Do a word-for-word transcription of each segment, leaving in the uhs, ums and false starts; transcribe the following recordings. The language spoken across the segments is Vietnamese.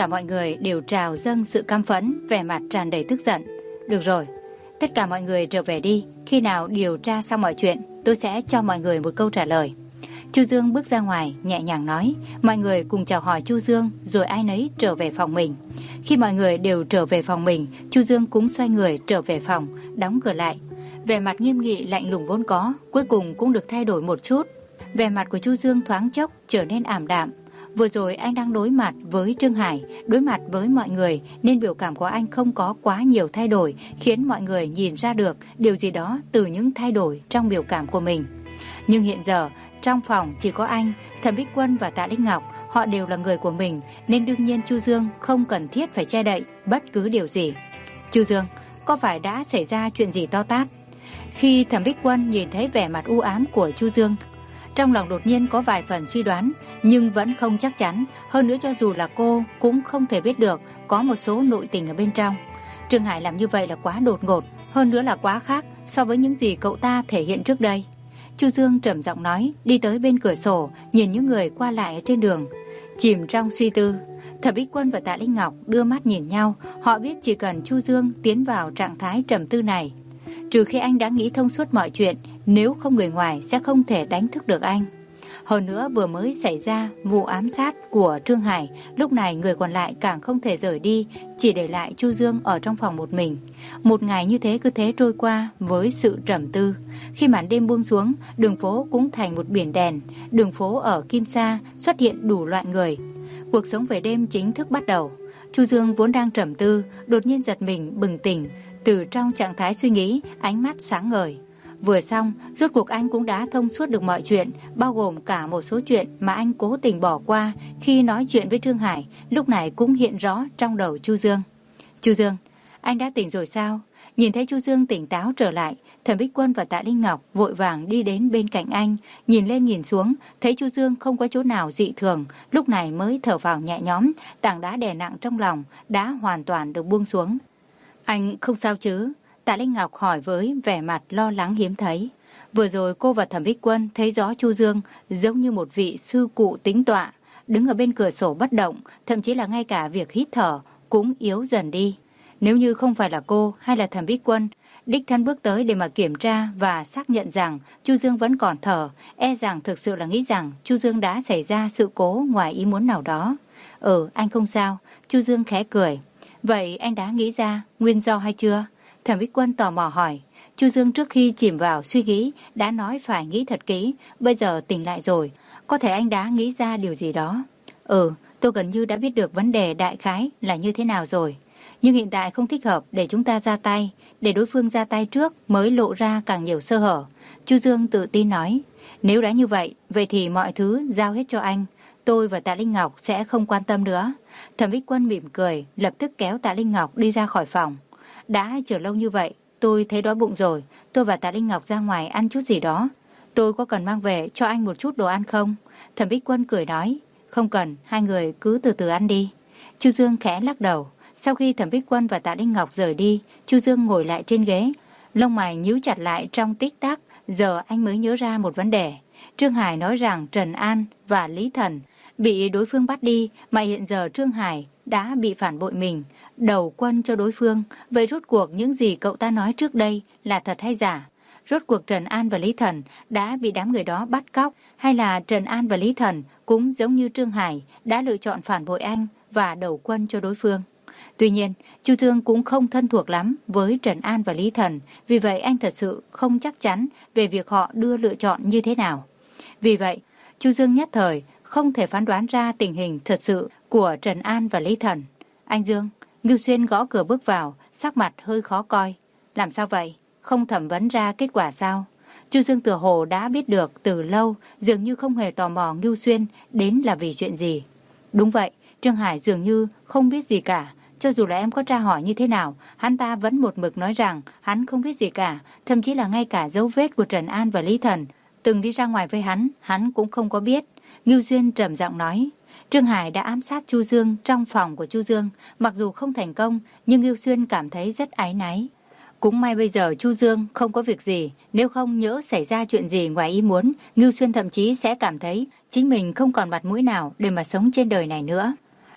cả mọi người đều trào dâng sự căm phẫn, vẻ mặt tràn đầy tức giận. Được rồi, tất cả mọi người trở về đi. Khi nào điều tra xong mọi chuyện, tôi sẽ cho mọi người một câu trả lời. Chu Dương bước ra ngoài, nhẹ nhàng nói. Mọi người cùng chào hỏi Chu Dương, rồi ai nấy trở về phòng mình. Khi mọi người đều trở về phòng mình, Chu Dương cũng xoay người trở về phòng, đóng cửa lại. Vẻ mặt nghiêm nghị lạnh lùng vốn có, cuối cùng cũng được thay đổi một chút. Vẻ mặt của Chu Dương thoáng chốc trở nên ảm đạm. Vừa rồi anh đang đối mặt với Trương Hải, đối mặt với mọi người, nên biểu cảm của anh không có quá nhiều thay đổi, khiến mọi người nhìn ra được điều gì đó từ những thay đổi trong biểu cảm của mình. Nhưng hiện giờ, trong phòng chỉ có anh, Thẩm Bích Quân và Tạ Linh Ngọc, họ đều là người của mình, nên đương nhiên Chu Dương không cần thiết phải che đậy bất cứ điều gì. Chu Dương, có phải đã xảy ra chuyện gì to tát? Khi Thẩm Bích Quân nhìn thấy vẻ mặt u ám của Chu Dương, trong lòng đột nhiên có vài phần suy đoán, nhưng vẫn không chắc chắn. Hơn nữa cho dù là cô cũng không thể biết được có một số nội tình ở bên trong. Trương Hải làm như vậy là quá đột ngột, hơn nữa là quá khác so với những gì cậu ta thể hiện trước đây. Chu Dương trầm giọng nói, đi tới bên cửa sổ, nhìn những người qua lại ở trên đường. Chìm trong suy tư, Thẩm Bích Quân và Tạ Linh Ngọc đưa mắt nhìn nhau. Họ biết chỉ cần Chu Dương tiến vào trạng thái trầm tư này, trừ khi anh đã nghĩ thông suốt mọi chuyện, nếu không người ngoài sẽ không thể đánh thức được anh. Hơn nữa vừa mới xảy ra vụ ám sát của Trương Hải, lúc này người còn lại càng không thể rời đi, chỉ để lại Chu Dương ở trong phòng một mình. Một ngày như thế cứ thế trôi qua với sự trầm tư. Khi màn đêm buông xuống, đường phố cũng thành một biển đèn. Đường phố ở Kim Sa xuất hiện đủ loại người. Cuộc sống về đêm chính thức bắt đầu. Chu Dương vốn đang trầm tư, đột nhiên giật mình bừng tỉnh. Từ trong trạng thái suy nghĩ, ánh mắt sáng ngời. Vừa xong, rốt cuộc anh cũng đã thông suốt được mọi chuyện, bao gồm cả một số chuyện mà anh cố tình bỏ qua khi nói chuyện với Trương Hải, lúc này cũng hiện rõ trong đầu Chu Dương. Chu Dương, anh đã tỉnh rồi sao? Nhìn thấy Chu Dương tỉnh táo trở lại, Thẩm Bích Quân và Tạ Linh Ngọc vội vàng đi đến bên cạnh anh, nhìn lên nhìn xuống, thấy Chu Dương không có chỗ nào dị thường, lúc này mới thở phào nhẹ nhõm, tảng đá đè nặng trong lòng đã hoàn toàn được buông xuống. Anh không sao chứ? Tạ Linh Ngọc hỏi với vẻ mặt lo lắng hiếm thấy. Vừa rồi cô và Thẩm Bích Quân thấy rõ Chu Dương giống như một vị sư cụ tính tọa, đứng ở bên cửa sổ bất động, thậm chí là ngay cả việc hít thở cũng yếu dần đi. Nếu như không phải là cô hay là Thẩm Bích Quân đích thân bước tới để mà kiểm tra và xác nhận rằng Chu Dương vẫn còn thở, e rằng thực sự là nghĩ rằng Chu Dương đã xảy ra sự cố ngoài ý muốn nào đó. Ừ, anh không sao. Chu Dương khẽ cười. Vậy anh đã nghĩ ra nguyên do hay chưa? Thẩm Bích Quân tò mò hỏi. Chu Dương trước khi chìm vào suy nghĩ đã nói phải nghĩ thật kỹ, bây giờ tỉnh lại rồi, có thể anh đã nghĩ ra điều gì đó. Ừ, tôi gần như đã biết được vấn đề đại khái là như thế nào rồi. Nhưng hiện tại không thích hợp để chúng ta ra tay, để đối phương ra tay trước mới lộ ra càng nhiều sơ hở. Chu Dương tự tin nói. Nếu đã như vậy, vậy thì mọi thứ giao hết cho anh. Tôi và Tạ Linh Ngọc sẽ không quan tâm nữa. Thẩm Bích Quân mỉm cười, lập tức kéo Tạ Linh Ngọc đi ra khỏi phòng. Đã chờ lâu như vậy, tôi thấy đói bụng rồi. Tôi và Tạ Linh Ngọc ra ngoài ăn chút gì đó. Tôi có cần mang về cho anh một chút đồ ăn không? Thẩm Bích Quân cười nói. Không cần, hai người cứ từ từ ăn đi. Chu Dương khẽ lắc đầu. Sau khi Thẩm Bích Quân và Tạ Linh Ngọc rời đi, Chu Dương ngồi lại trên ghế, lông mày nhíu chặt lại trong tích tắc. Giờ anh mới nhớ ra một vấn đề. Trương Hải nói rằng Trần An và Lý Thần bị đối phương bắt đi, mà hiện giờ Trương Hải đã bị phản bội mình, đầu quân cho đối phương. Vậy rốt cuộc những gì cậu ta nói trước đây là thật hay giả? Rốt cuộc Trần An và Lý Thần đã bị đám người đó bắt cóc, hay là Trần An và Lý Thần cũng giống như Trương Hải đã lựa chọn phản bội anh và đầu quân cho đối phương? Tuy nhiên, Chu Dương cũng không thân thuộc lắm với Trần An và Lý Thần, vì vậy anh thật sự không chắc chắn về việc họ đưa lựa chọn như thế nào. Vì vậy, Chu Dương nhất thời không thể phán đoán ra tình hình thật sự của Trần An và Lý Thần. Anh Dương, Ngưu Xuyên gõ cửa bước vào, sắc mặt hơi khó coi. Làm sao vậy? Không thẩm vấn ra kết quả sao? Chu Dương tựa hồ đã biết được từ lâu, dường như không hề tò mò Ngưu Xuyên đến là vì chuyện gì. Đúng vậy, Trương Hải dường như không biết gì cả. Cho dù là em có tra hỏi như thế nào, hắn ta vẫn một mực nói rằng hắn không biết gì cả, thậm chí là ngay cả dấu vết của Trần An và Lý Thần từng đi ra ngoài với hắn, hắn cũng không có biết. Ngưu Xuyên trầm giọng nói. Trương Hải đã ám sát Chu Dương trong phòng của Chu Dương, mặc dù không thành công, nhưng Ngưu Xuyên cảm thấy rất áy náy. Cũng may bây giờ Chu Dương không có việc gì, nếu không nhỡ xảy ra chuyện gì ngoài ý muốn, Ngưu Xuyên thậm chí sẽ cảm thấy chính mình không còn mặt mũi nào để mà sống trên đời này nữa.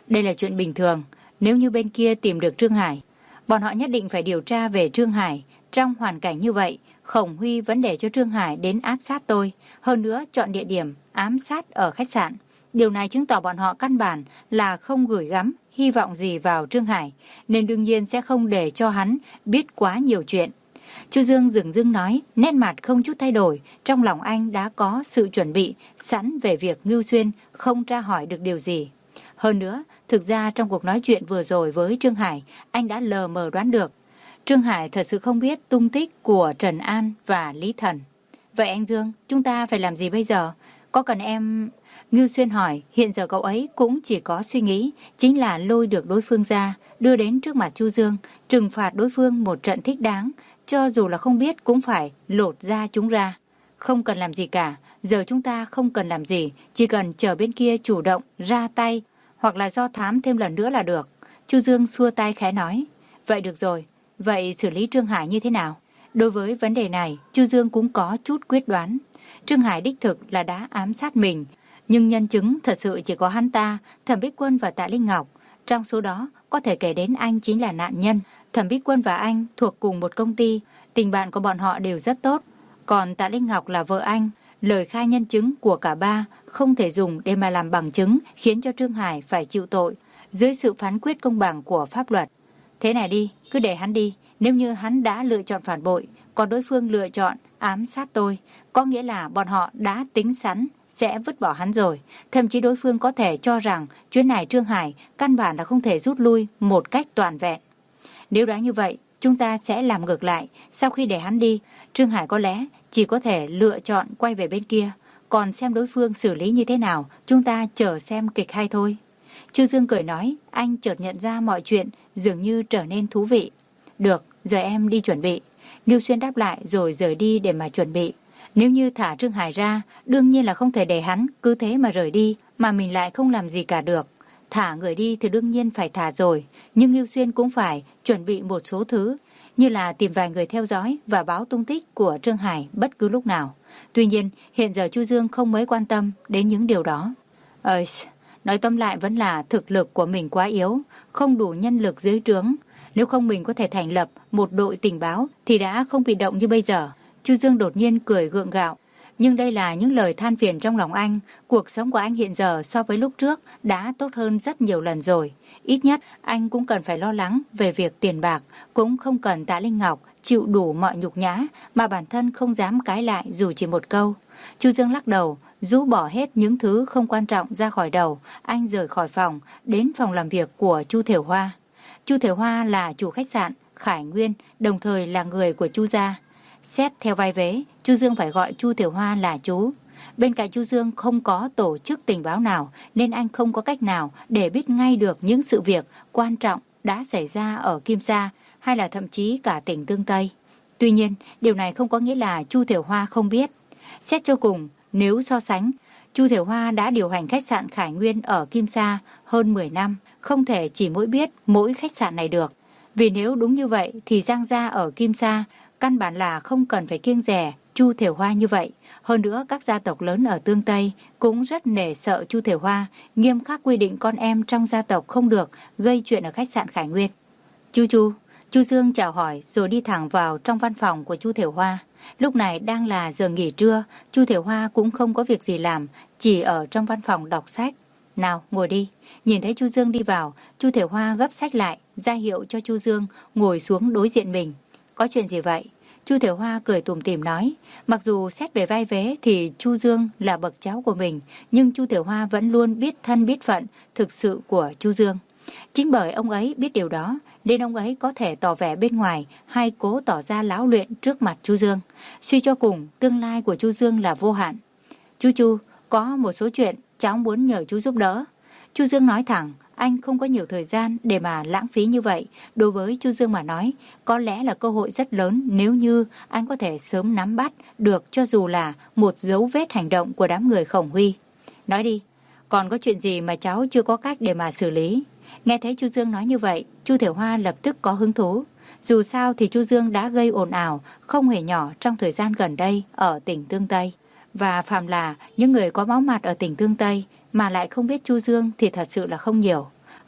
Đây là chuyện bình thường. Nếu như bên kia tìm được Trương Hải, bọn họ nhất định phải điều tra về Trương Hải. Trong hoàn cảnh như vậy, Khổng Huy vẫn để cho Trương Hải đến ám sát tôi. Hơn nữa chọn địa điểm ám sát ở khách sạn. Điều này chứng tỏ bọn họ căn bản là không gửi gắm hy vọng gì vào Trương Hải, nên đương nhiên sẽ không để cho hắn biết quá nhiều chuyện. Chu Dương dửng dưng nói, nét mặt không chút thay đổi, trong lòng anh đã có sự chuẩn bị sẵn về việc Ngưu Xuyên không tra hỏi được điều gì. Hơn nữa, thực ra trong cuộc nói chuyện vừa rồi với Trương Hải, anh đã lờ mờ đoán được Trương Hải thật sự không biết tung tích của Trần An và Lý Thần. Vậy anh Dương, chúng ta phải làm gì bây giờ? Có cần em... Ngưu Xuyên hỏi, hiện giờ cậu ấy cũng chỉ có suy nghĩ, chính là lôi được đối phương ra, đưa đến trước mặt Chu Dương, trừng phạt đối phương một trận thích đáng, cho dù là không biết cũng phải lột da chúng ra. Không cần làm gì cả, giờ chúng ta không cần làm gì, chỉ cần chờ bên kia chủ động ra tay, hoặc là do thám thêm lần nữa là được. Chu Dương xua tay khẽ nói, vậy được rồi, vậy xử lý Trương Hải như thế nào? Đối với vấn đề này, Chu Dương cũng có chút quyết đoán. Trương Hải đích thực là đã ám sát mình, nhưng nhân chứng thật sự chỉ có hắn ta, Thẩm Bích Quân và Tạ Linh Ngọc. Trong số đó, có thể kể đến anh chính là nạn nhân. Thẩm Bích Quân và anh thuộc cùng một công ty, tình bạn của bọn họ đều rất tốt. Còn Tạ Linh Ngọc là vợ anh, lời khai nhân chứng của cả ba không thể dùng để mà làm bằng chứng, khiến cho Trương Hải phải chịu tội dưới sự phán quyết công bằng của pháp luật. Thế này đi, cứ để hắn đi. Nếu như hắn đã lựa chọn phản bội, còn đối phương lựa chọn ám sát tôi, có nghĩa là bọn họ đã tính sẵn sẽ vứt bỏ hắn rồi. Thậm chí đối phương có thể cho rằng chuyến này Trương Hải căn bản là không thể rút lui một cách toàn vẹn. Nếu đã như vậy, chúng ta sẽ làm ngược lại. Sau khi để hắn đi, Trương Hải có lẽ chỉ có thể lựa chọn quay về bên kia. Còn xem đối phương xử lý như thế nào, chúng ta chờ xem kịch hay thôi. Chu Dương cười nói, anh chợt nhận ra mọi chuyện dường như trở nên thú vị. Được, giờ em đi chuẩn bị. Ngưu Xuyên đáp lại rồi rời đi để mà chuẩn bị. Nếu như thả Trương Hải ra, đương nhiên là không thể để hắn cứ thế mà rời đi, mà mình lại không làm gì cả được. Thả người đi thì đương nhiên phải thả rồi, nhưng Ngưu Xuyên cũng phải chuẩn bị một số thứ, như là tìm vài người theo dõi và báo tung tích của Trương Hải bất cứ lúc nào. Tuy nhiên, hiện giờ Chu Dương không mấy quan tâm đến những điều đó. Ờ, nói tóm lại vẫn là thực lực của mình quá yếu, không đủ nhân lực dưới trướng. Nếu không mình có thể thành lập một đội tình báo thì đã không bị động như bây giờ. Chu Dương đột nhiên cười gượng gạo. Nhưng đây là những lời than phiền trong lòng anh. Cuộc sống của anh hiện giờ so với lúc trước đã tốt hơn rất nhiều lần rồi. Ít nhất anh cũng cần phải lo lắng về việc tiền bạc, cũng không cần Tạ Linh Ngọc chịu đủ mọi nhục nhã mà bản thân không dám cãi lại dù chỉ một câu. Chu Dương lắc đầu, rũ bỏ hết những thứ không quan trọng ra khỏi đầu. Anh rời khỏi phòng, đến phòng làm việc của Chu Thiểu Hoa. Chu Thiểu Hoa là chủ khách sạn Khải Nguyên, đồng thời là người của Chu gia. Xét theo vai vế, Chu Dương phải gọi Chu Thiểu Hoa là chú. Bên cạnh Chu Dương không có tổ chức tình báo nào, nên anh không có cách nào để biết ngay được những sự việc quan trọng đã xảy ra ở Kim Sa hay là thậm chí cả tỉnh Tương Tây. Tuy nhiên, điều này không có nghĩa là Chu Thiểu Hoa không biết. Xét cho cùng, nếu so sánh, Chu Thiểu Hoa đã điều hành khách sạn Khải Nguyên ở Kim Sa hơn mười năm, không thể chỉ mỗi biết mỗi khách sạn này được. Vì nếu đúng như vậy thì Giang gia ở Kim Sa căn bản là không cần phải kiêng dè Chu Thiểu Hoa như vậy. Hơn nữa các gia tộc lớn ở Tương Tây cũng rất nể sợ Chu Thiểu Hoa, nghiêm khắc quy định con em trong gia tộc không được gây chuyện ở khách sạn Khải Nguyên. Chu Chu, Chu Dương chào hỏi rồi đi thẳng vào trong văn phòng của Chu Thiểu Hoa. Lúc này đang là giờ nghỉ trưa, Chu Thiểu Hoa cũng không có việc gì làm, chỉ ở trong văn phòng đọc sách. Nào, ngồi đi. Nhìn thấy Chu Dương đi vào, Chu Thiểu Hoa gấp sách lại, ra hiệu cho Chu Dương ngồi xuống đối diện mình. Có chuyện gì vậy? Chu Thiểu Hoa cười tủm tỉm nói. Mặc dù xét về vai vế thì Chu Dương là bậc cháu của mình, nhưng Chu Thiểu Hoa vẫn luôn biết thân biết phận thực sự của Chu Dương. Chính bởi ông ấy biết điều đó, nên ông ấy có thể tỏ vẻ bên ngoài hay cố tỏ ra láo luyện trước mặt Chu Dương. Suy cho cùng, tương lai của Chu Dương là vô hạn. Chu Chu, có một số chuyện cháu muốn nhờ chú giúp đỡ. Chu Dương nói thẳng, anh không có nhiều thời gian để mà lãng phí như vậy. Đối với Chu Dương mà nói, có lẽ là cơ hội rất lớn nếu như anh có thể sớm nắm bắt được cho dù là một dấu vết hành động của đám người Khổng Huy. Nói đi, còn có chuyện gì mà cháu chưa có cách để mà xử lý? Nghe thấy Chu Dương nói như vậy, Chu Thiểu Hoa lập tức có hứng thú. Dù sao thì Chu Dương đã gây ồn ào không hề nhỏ trong thời gian gần đây ở tỉnh Tương Tây. Và phàm là những người có máu mặt ở tỉnh Tương Tây mà lại không biết Chu Dương thì thật sự là không nhiều.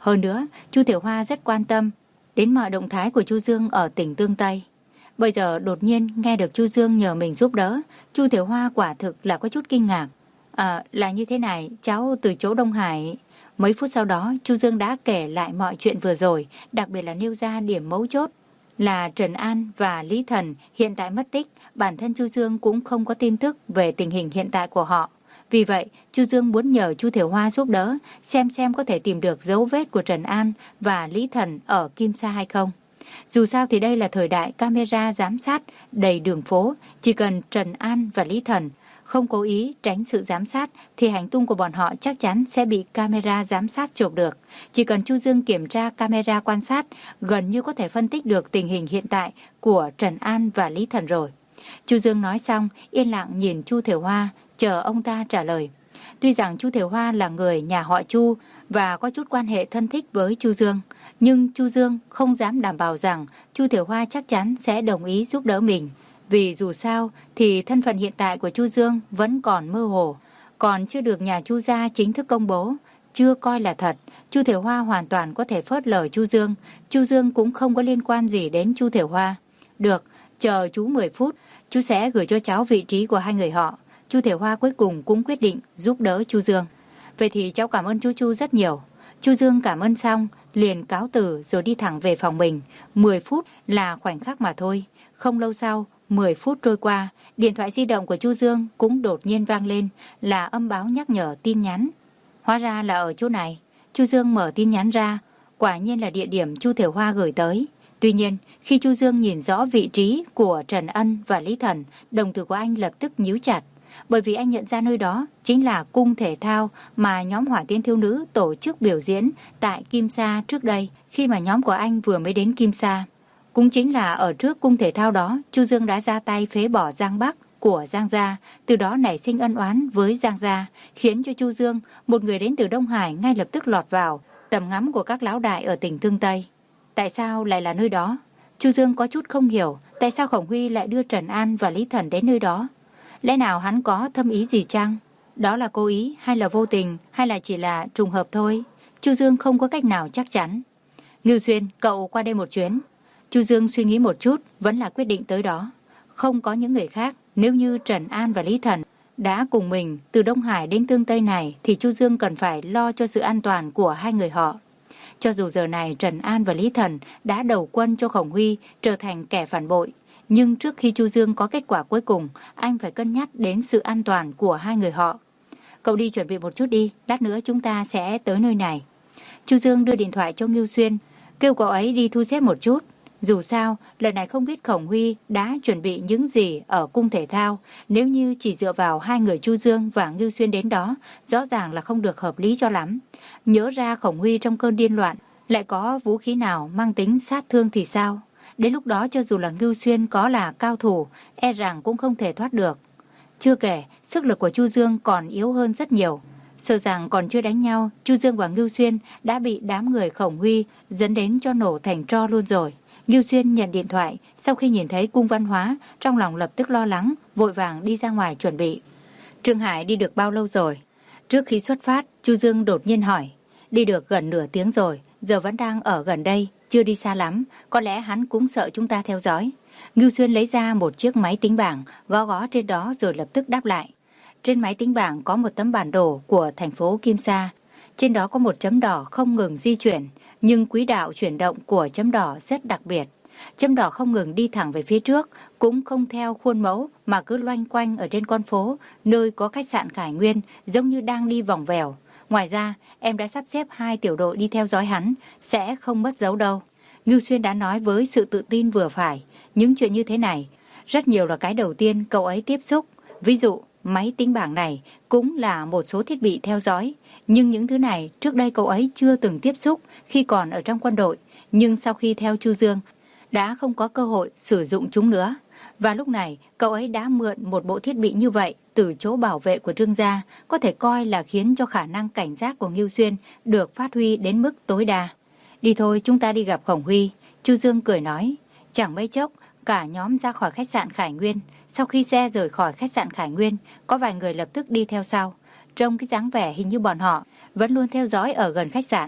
Hơn nữa, Chu Thiểu Hoa rất quan tâm đến mọi động thái của Chu Dương ở tỉnh Tương Tây. Bây giờ đột nhiên nghe được Chu Dương nhờ mình giúp đỡ, Chu Thiểu Hoa quả thực là có chút kinh ngạc. À, là như thế này, cháu từ chỗ Đông Hải. Mấy phút sau đó, Chu Dương đã kể lại mọi chuyện vừa rồi, đặc biệt là nêu ra điểm mấu chốt là Trần An và Lý Thần hiện tại mất tích, bản thân Chu Dương cũng không có tin tức về tình hình hiện tại của họ. Vì vậy, Chu Dương muốn nhờ Chu Thiểu Hoa giúp đỡ, xem xem có thể tìm được dấu vết của Trần An và Lý Thần ở Kim Sa hay không. Dù sao thì đây là thời đại camera giám sát đầy đường phố, chỉ cần Trần An và Lý Thần không cố ý tránh sự giám sát thì hành tung của bọn họ chắc chắn sẽ bị camera giám sát chụp được. Chỉ cần Chu Dương kiểm tra camera quan sát, gần như có thể phân tích được tình hình hiện tại của Trần An và Lý Thần rồi. Chu Dương nói xong, yên lặng nhìn Chu Thiểu Hoa, chờ ông ta trả lời. Tuy rằng Chu Thiểu Hoa là người nhà họ Chu và có chút quan hệ thân thích với Chu Dương, nhưng Chu Dương không dám đảm bảo rằng Chu Thiểu Hoa chắc chắn sẽ đồng ý giúp đỡ mình. Vì dù sao thì thân phận hiện tại của Chu Dương vẫn còn mơ hồ, còn chưa được nhà Chu gia chính thức công bố, chưa coi là thật. Chu Thiểu Hoa hoàn toàn có thể phớt lờ Chu Dương, Chu Dương cũng không có liên quan gì đến Chu Thiểu Hoa. Được, chờ chú mười phút, chú sẽ gửi cho cháu vị trí của hai người họ. Chu Thiểu Hoa cuối cùng cũng quyết định giúp đỡ Chu Dương. Vậy thì cháu cảm ơn chú Chu rất nhiều. Chu Dương cảm ơn xong, liền cáo từ rồi đi thẳng về phòng mình. mười phút là khoảnh khắc mà thôi. Không lâu sau, mười phút trôi qua, điện thoại di động của Chu Dương cũng đột nhiên vang lên, là âm báo nhắc nhở tin nhắn. Hóa ra là ở chỗ này. Chu Dương mở tin nhắn ra, quả nhiên là địa điểm Chu Thiểu Hoa gửi tới. Tuy nhiên, khi Chu Dương nhìn rõ vị trí của Trần Ân và Lý Thần, đồng tử của anh lập tức nhíu chặt. Bởi vì anh nhận ra nơi đó chính là cung thể thao mà nhóm Hỏa Tiên Thiếu Nữ tổ chức biểu diễn tại Kim Sa trước đây, khi mà nhóm của anh vừa mới đến Kim Sa. Cũng chính là ở trước cung thể thao đó, Chu Dương đã ra tay phế bỏ Giang Bắc của Giang gia, từ đó nảy sinh ân oán với Giang gia, khiến cho Chu Dương, một người đến từ Đông Hải, ngay lập tức lọt vào tầm ngắm của các lão đại ở tỉnh Tương Tây. Tại sao lại là nơi đó? Chu Dương có chút không hiểu, tại sao Khổng Huy lại đưa Trần An và Lý Thần đến nơi đó? Lẽ nào hắn có thâm ý gì chăng? Đó là cố ý hay là vô tình hay là chỉ là trùng hợp thôi? Chu Dương không có cách nào chắc chắn. Ngưu Xuyên, cậu qua đây một chuyến. Chu Dương suy nghĩ một chút, vẫn là quyết định tới đó. Không có những người khác, nếu như Trần An và Lý Thần đã cùng mình từ Đông Hải đến Tương Tây này thì Chu Dương cần phải lo cho sự an toàn của hai người họ. Cho dù giờ này Trần An và Lý Thần đã đầu quân cho Khổng Huy trở thành kẻ phản bội, nhưng trước khi Chu Dương có kết quả cuối cùng, anh phải cân nhắc đến sự an toàn của hai người họ. Cậu đi chuẩn bị một chút đi, lát nữa chúng ta sẽ tới nơi này. Chu Dương đưa điện thoại cho Ngưu Xuyên, kêu cậu ấy đi thu xếp một chút. Dù sao, lần này không biết Khổng Huy đã chuẩn bị những gì ở cung thể thao. Nếu như chỉ dựa vào hai người Chu Dương và Ngưu Xuyên đến đó, rõ ràng là không được hợp lý cho lắm. Nhớ ra Khổng Huy trong cơn điên loạn lại có vũ khí nào mang tính sát thương thì sao? Đến lúc đó cho dù là Ngưu Xuyên có là cao thủ, e rằng cũng không thể thoát được. Chưa kể, sức lực của Chu Dương còn yếu hơn rất nhiều. Sợ rằng còn chưa đánh nhau, Chu Dương và Ngưu Xuyên đã bị đám người Khổng Huy dẫn đến cho nổ thành tro luôn rồi. Ngưu Xuyên nhận điện thoại, sau khi nhìn thấy cung văn hóa, trong lòng lập tức lo lắng, vội vàng đi ra ngoài chuẩn bị. Trương Hải đi được bao lâu rồi? Trước khi xuất phát, Chu Dương đột nhiên hỏi. Đi được gần nửa tiếng rồi, giờ vẫn đang ở gần đây, chưa đi xa lắm, có lẽ hắn cũng sợ chúng ta theo dõi. Ngưu Xuyên lấy ra một chiếc máy tính bảng, gõ gõ trên đó rồi lập tức đáp lại. Trên máy tính bảng có một tấm bản đồ của thành phố Kim Sa. Trên đó có một chấm đỏ không ngừng di chuyển, nhưng quỹ đạo chuyển động của chấm đỏ rất đặc biệt. Chấm đỏ không ngừng đi thẳng về phía trước, cũng không theo khuôn mẫu mà cứ loanh quanh ở trên con phố, nơi có khách sạn Khải Nguyên, giống như đang đi vòng vèo. Ngoài ra, em đã sắp xếp hai tiểu đội đi theo dõi hắn, sẽ không mất dấu đâu. Ngưu Xuyên đã nói với sự tự tin vừa phải, những chuyện như thế này, rất nhiều là cái đầu tiên cậu ấy tiếp xúc. Ví dụ, máy tính bảng này cũng là một số thiết bị theo dõi, nhưng những thứ này trước đây cậu ấy chưa từng tiếp xúc khi còn ở trong quân đội, nhưng sau khi theo Chu Dương, đã không có cơ hội sử dụng chúng nữa. Và lúc này, cậu ấy đã mượn một bộ thiết bị như vậy từ chỗ bảo vệ của Trương gia, có thể coi là khiến cho khả năng cảnh giác của Ngưu Xuyên được phát huy đến mức tối đa. Đi thôi, chúng ta đi gặp Khổng Huy. Chu Dương cười nói. Chẳng mấy chốc, cả nhóm ra khỏi khách sạn Khải Nguyên. Sau khi xe rời khỏi khách sạn Khải Nguyên, có vài người lập tức đi theo sau. Trông cái dáng vẻ hình như bọn họ vẫn luôn theo dõi ở gần khách sạn.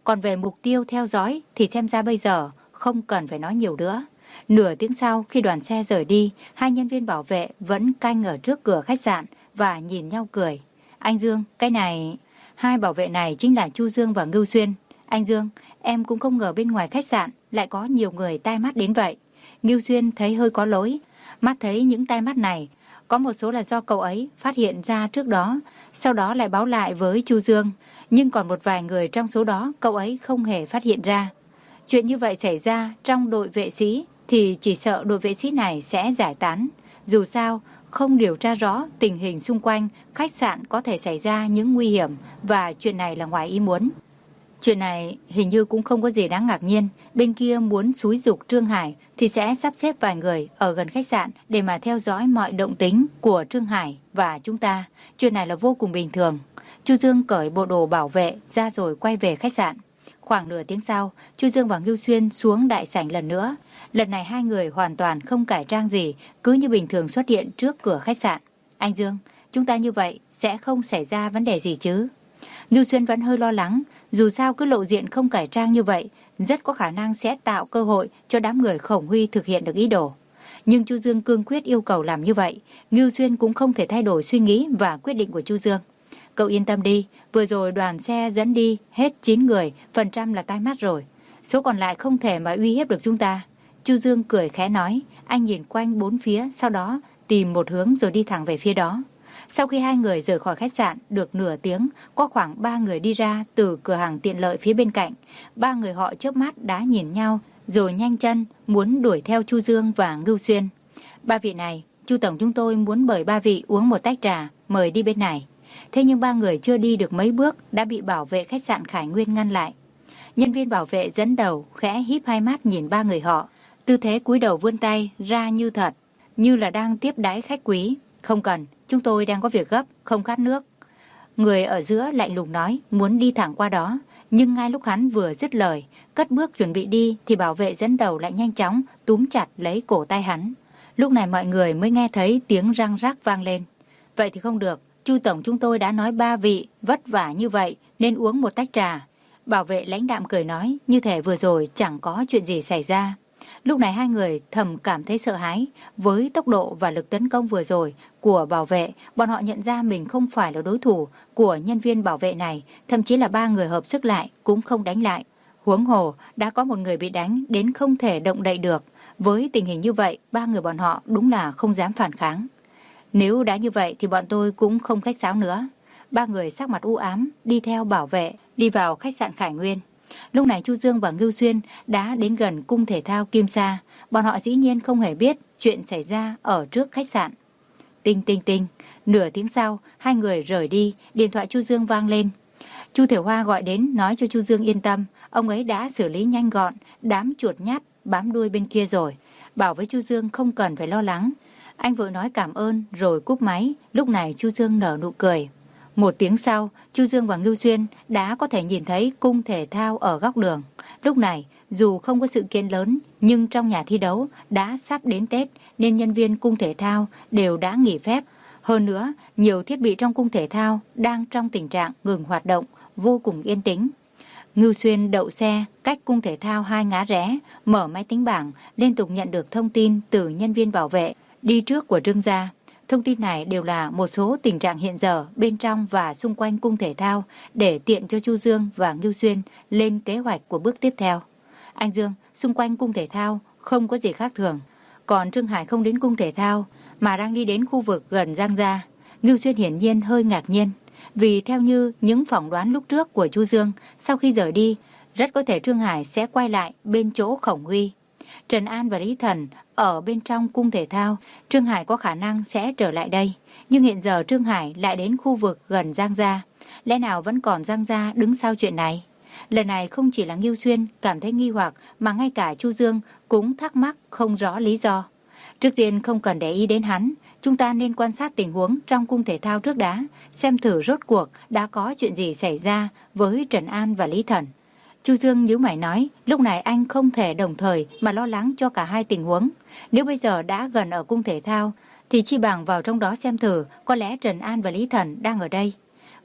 Còn về mục tiêu theo dõi thì xem ra bây giờ không cần phải nói nhiều nữa. Nửa tiếng sau khi đoàn xe rời đi, hai nhân viên bảo vệ vẫn canh ở trước cửa khách sạn và nhìn nhau cười. Anh Dương, cái này... Hai bảo vệ này chính là Chu Dương và Ngưu Xuyên. Anh Dương, em cũng không ngờ bên ngoài khách sạn lại có nhiều người tai mắt đến vậy. Ngưu Xuyên thấy hơi có lỗi. Mắt thấy những tai mắt này, có một số là do cậu ấy phát hiện ra trước đó, sau đó lại báo lại với Chu Dương. Nhưng còn một vài người trong số đó cậu ấy không hề phát hiện ra. Chuyện như vậy xảy ra trong đội vệ sĩ thì chỉ sợ đội vệ sĩ này sẽ giải tán. Dù sao, không điều tra rõ tình hình xung quanh, khách sạn có thể xảy ra những nguy hiểm và chuyện này là ngoài ý muốn. Chuyện này hình như cũng không có gì đáng ngạc nhiên. Bên kia muốn xúi giục Trương Hải thì sẽ sắp xếp vài người ở gần khách sạn để mà theo dõi mọi động tính của Trương Hải và chúng ta. Chuyện này là vô cùng bình thường. Chu Dương cởi bộ đồ bảo vệ ra rồi quay về khách sạn. Khoảng nửa tiếng sau, Chu Dương và Ngưu Xuyên xuống đại sảnh lần nữa. Lần này hai người hoàn toàn không cải trang gì, cứ như bình thường xuất hiện trước cửa khách sạn. Anh Dương, chúng ta như vậy sẽ không xảy ra vấn đề gì chứ? Ngưu Xuyên vẫn hơi lo lắng, dù sao cứ lộ diện không cải trang như vậy, rất có khả năng sẽ tạo cơ hội cho đám người Khổng Huy thực hiện được ý đồ. Nhưng Chu Dương cương quyết yêu cầu làm như vậy, Ngưu Xuyên cũng không thể thay đổi suy nghĩ và quyết định của Chu Dương. Cậu yên tâm đi, vừa rồi đoàn xe dẫn đi hết chín người, phần trăm là tai mắt rồi. Số còn lại không thể mà uy hiếp được chúng ta. Chu Dương cười khẽ nói, anh nhìn quanh bốn phía, sau đó tìm một hướng rồi đi thẳng về phía đó. Sau khi hai người rời khỏi khách sạn được nửa tiếng, có khoảng ba người đi ra từ cửa hàng tiện lợi phía bên cạnh. Ba người họ chớp mắt đã nhìn nhau, rồi nhanh chân muốn đuổi theo Chu Dương và Ngưu Xuyên. Ba vị này, Chu tổng chúng tôi muốn mời ba vị uống một tách trà, mời đi bên này. Thế nhưng ba người chưa đi được mấy bước đã bị bảo vệ khách sạn Khải Nguyên ngăn lại. Nhân viên bảo vệ dẫn đầu khẽ híp hai mắt nhìn ba người họ, tư thế cúi đầu vươn tay ra như thật, như là đang tiếp đãi khách quý. Không cần, chúng tôi đang có việc gấp, không khát nước. Người ở giữa lạnh lùng nói muốn đi thẳng qua đó, nhưng ngay lúc hắn vừa dứt lời, cất bước chuẩn bị đi thì bảo vệ dẫn đầu lại nhanh chóng túm chặt lấy cổ tay hắn. Lúc này mọi người mới nghe thấy tiếng răng rắc vang lên. Vậy thì không được, Chu tổng chúng tôi đã nói ba vị vất vả như vậy nên uống một tách trà. Bảo vệ lãnh đạm cười nói, như thể vừa rồi chẳng có chuyện gì xảy ra. Lúc này hai người thầm cảm thấy sợ hãi. Với tốc độ và lực tấn công vừa rồi của bảo vệ, bọn họ nhận ra mình không phải là đối thủ của nhân viên bảo vệ này, thậm chí là ba người hợp sức lại cũng không đánh lại. Huống hồ đã có một người bị đánh đến không thể động đậy được. Với tình hình như vậy, ba người bọn họ đúng là không dám phản kháng. Nếu đã như vậy thì bọn tôi cũng không khách sáo nữa. Ba người sắc mặt u ám đi theo bảo vệ đi vào khách sạn Khải Nguyên. Lúc này Chu Dương và Ngưu Xuyên đã đến gần cung thể thao Kim Sa. Bọn họ dĩ nhiên không hề biết chuyện xảy ra ở trước khách sạn. Tinh tinh tinh, nửa tiếng sau, hai người rời đi, điện thoại Chu Dương vang lên. Chu Thiểu Hoa gọi đến nói cho Chu Dương yên tâm, ông ấy đã xử lý nhanh gọn đám chuột nhắt bám đuôi bên kia rồi, bảo với Chu Dương không cần phải lo lắng. Anh vừa nói cảm ơn rồi cúp máy. Lúc này Chu Dương nở nụ cười. Một tiếng sau, Chu Dương và Ngưu Xuyên đã có thể nhìn thấy cung thể thao ở góc đường. Lúc này, dù không có sự kiện lớn, nhưng trong nhà thi đấu đã sắp đến Tết nên nhân viên cung thể thao đều đã nghỉ phép. Hơn nữa, nhiều thiết bị trong cung thể thao đang trong tình trạng ngừng hoạt động, vô cùng yên tĩnh. Ngưu Xuyên đậu xe cách cung thể thao hai ngã rẽ, mở máy tính bảng, liên tục nhận được thông tin từ nhân viên bảo vệ đi trước của Trương gia. Thông tin này đều là một số tình trạng hiện giờ bên trong và xung quanh cung thể thao để tiện cho Chu Dương và Ngưu Xuyên lên kế hoạch của bước tiếp theo. Anh Dương, xung quanh cung thể thao không có gì khác thường. Còn Trương Hải không đến cung thể thao mà đang đi đến khu vực gần Giang Gia. Ngưu Xuyên hiển nhiên hơi ngạc nhiên. Vì theo như những phỏng đoán lúc trước của Chu Dương, sau khi rời đi, rất có thể Trương Hải sẽ quay lại bên chỗ Khổng Huy. Trần An và Lý Thần ở bên trong cung thể thao, Trương Hải có khả năng sẽ trở lại đây. Nhưng hiện giờ Trương Hải lại đến khu vực gần Giang Gia. Lẽ nào vẫn còn Giang Gia đứng sau chuyện này? Lần này không chỉ là Ngưu Xuyên cảm thấy nghi hoặc, mà ngay cả Chu Dương cũng thắc mắc không rõ lý do. Trước tiên không cần để ý đến hắn, chúng ta nên quan sát tình huống trong cung thể thao trước đã, xem thử rốt cuộc đã có chuyện gì xảy ra với Trần An và Lý Thần. Chu Dương nhíu mày nói, lúc này anh không thể đồng thời mà lo lắng cho cả hai tình huống. Nếu bây giờ đã gần ở cung thể thao, thì chi bằng vào trong đó xem thử, có lẽ Trần An và Lý Thần đang ở đây.